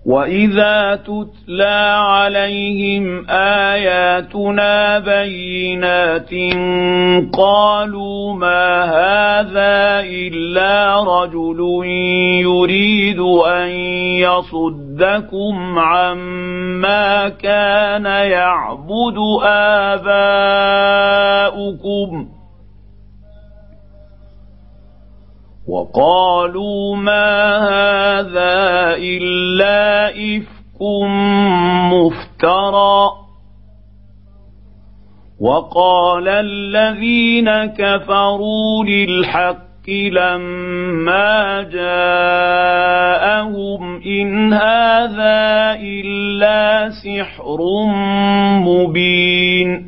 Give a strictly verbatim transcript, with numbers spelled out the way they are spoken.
وإذا تتلى عليهم آياتنا بينات قالوا ما هذا إلا رجل يريد أن يصدكم عما كان يعبد آباؤكم وقالوا ما هذا إلا إفك مفترى وقال الذين كفروا للحق لما جاءهم إن هذا إلا سحر مبين